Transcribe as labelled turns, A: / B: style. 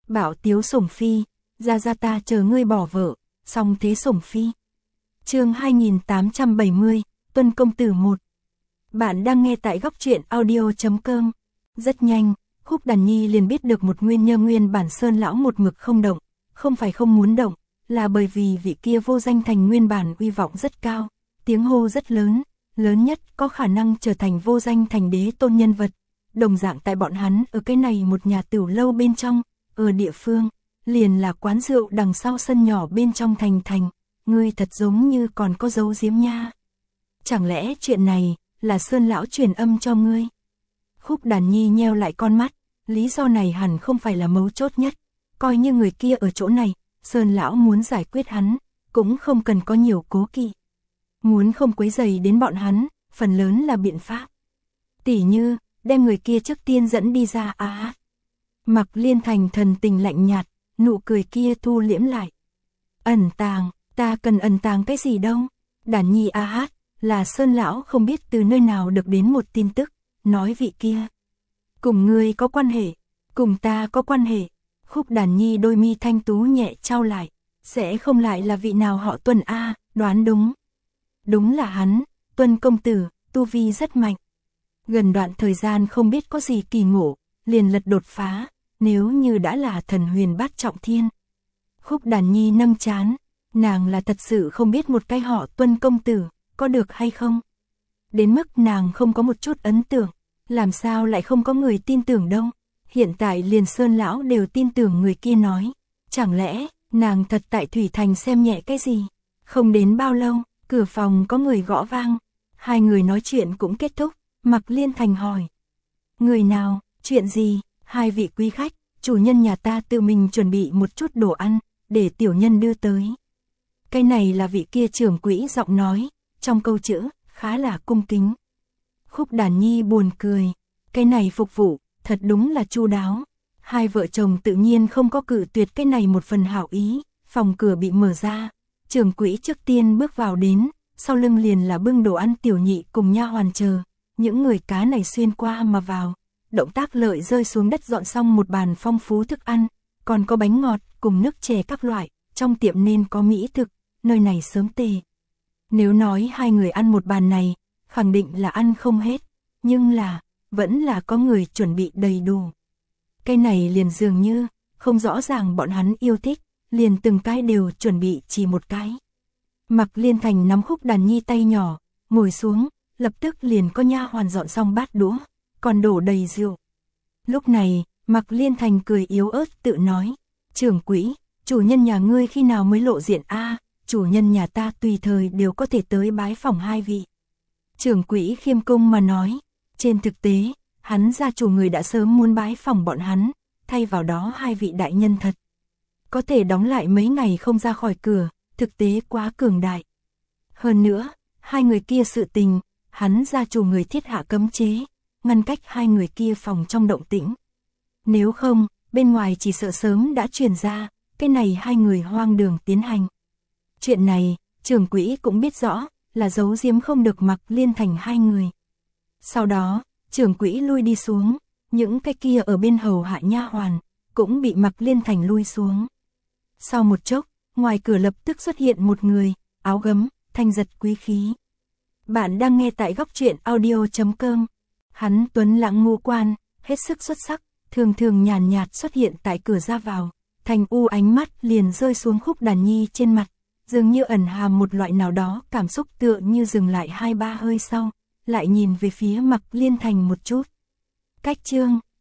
A: Bảo tiếu sủng phi, ra ta chờ ngươi bỏ vợ, song thế sủng phi. Chương 2870, Tuân công tử 1. Bạn đang nghe tại góc truyện audio.com. Rất nhanh, Khúc Đàn Nhi liền biết được một nguyên bản Sơn lão một mực không động, không phải không muốn động, là bởi vì vị kia Vô Danh Thành nguyên bản uy vọng rất cao, tiếng hô rất lớn, lớn nhất có khả năng trở thành Vô Danh Thành đế tôn nhân vật. Đồng dạng tại bọn hắn ở cái này một nhà tửu lâu bên trong, ở địa phương, liền là quán rượu đằng sau sân nhỏ bên trong thành, ngươi thật giống như còn có dấu giếm nha. Chẳng lẽ chuyện này là Sơn lão truyền âm cho ngươi? Khúc Đàn Nhi nheo lại con mắt, lý do này hẳn không phải là mấu chốt nhất, coi như người kia ở chỗ này, Sơn lão muốn giải quyết hắn, cũng không cần có nhiều cố kỵ. Muốn không quấy rầy đến bọn hắn, phần lớn là biện pháp. Tỉ như, đem người kia trước tiên dẫn đi ra Mặc Liên Thành thần tình lạnh nhạt, nụ cười kia thu liễm lại. Ẩn tàng, ta cần ẩn tàng cái gì đâu? Đàn Nhi là Sơn lão không biết từ nơi nào được đến một tin tức, nói vị kia cùng ngươi có quan hệ, cùng ta có quan hệ. Khúc Đàn Nhi đôi mi thanh tú nhẹ trao lại, sẽ không lại là vị nào họ Tuân đoán đúng. Đúng là hắn, Tuân công tử, tu vi rất mạnh. Gần đoạn thời gian không biết có gì kỳ ngộ, liền lật đột phá, nếu như đã là thần huyền bát trọng thiên. Khúc Đàn Nhi nâng trán, nàng là thật sự không biết một cái họ Tuân công tử, có được hay không. Đến mức nàng không có một chút ấn tượng, làm sao lại không có người tin tưởng đâu. Hiện tại liền Sơn lão đều tin tưởng người kia nói, chẳng lẽ nàng thật tại Thủy Thành xem nhẹ cái gì. Không đến bao lâu, cửa phòng có người gõ vang, hai người nói chuyện cũng kết thúc. Mặc Liên Thành hỏi, người nào, chuyện gì? Hai vị quý khách, chủ nhân nhà ta tự mình chuẩn bị một chút đồ ăn, để tiểu nhân đưa tới. Cái này là vị kia trưởng quỹ giọng nói, trong câu chữ, khá là cung kính. Khúc Đàn Nhi buồn cười, cái này phục vụ, thật đúng là chu đáo. Hai vợ chồng tự nhiên không có cự tuyệt cái này một phần hảo ý, phòng cửa bị mở ra, trưởng quỹ trước tiên bước vào đến, sau lưng liền là bưng đồ ăn tiểu nhị cùng nha hoàn chờ. Những người cá này xuyên qua mà vào, động tác lợi rơi xuống đất dọn xong một bàn phong phú thức ăn, còn có bánh ngọt cùng nước chè các loại, trong tiệm nên có mỹ thực, nơi này sớm tề. Nếu nói hai người ăn một bàn này, khẳng định là ăn không hết, nhưng là, vẫn là có người chuẩn bị đầy đủ. Cái này liền dường như, không rõ ràng bọn hắn yêu thích, liền từng cái đều chuẩn bị chỉ một cái. Mặc Liên Thành nắm Khúc Đàn Nhi tay nhỏ, ngồi xuống. Lập tức liền có nha hoàn dọn xong bát đũa, còn đổ đầy rượu. Lúc này, Mặc Liên Thành cười yếu ớt tự nói, trưởng quỹ, chủ nhân nhà ngươi khi nào mới lộ diện chủ nhân nhà ta tùy thời đều có thể tới bái phỏng hai vị. Trưởng quỹ khiêm cung mà nói, trên thực tế, hắn gia chủ người đã sớm muốn bái phỏng bọn hắn, thay vào đó hai vị đại nhân thật. Có thể đóng lại mấy ngày không ra khỏi cửa, thực tế quá cường đại. Hơn nữa, hai người kia sự tình, hắn gia chủ người thiết hạ cấm chế, ngăn cách hai người kia phòng trong động tĩnh. Nếu không, bên ngoài chỉ sợ sớm đã truyền ra, cái này hai người hoang đường tiến hành. Chuyện này, trưởng quỹ cũng biết rõ, là giấu giếm không được Mặc Liên Thành hai người. Sau đó, trưởng quỹ lui đi xuống, những cái kia ở bên hầu hạ nha hoàn, cũng bị Mặc Liên Thành lui xuống. Sau một chốc, ngoài cửa lập tức xuất hiện một người, áo gấm, thanh giật quý khí. Bạn đang nghe tại góc truyện audio.com. Hắn tuấn lãng ngũ quan, hết sức xuất sắc, thường thường nhàn nhạt xuất hiện tại cửa ra vào, thành u ánh mắt liền rơi xuống Khúc Đàn Nhi trên mặt, dường như ẩn hàm một loại nào đó cảm xúc tựa như dừng lại 2-3 hơi sau, lại nhìn về phía Mặc Liên Thành một chút. Cách chương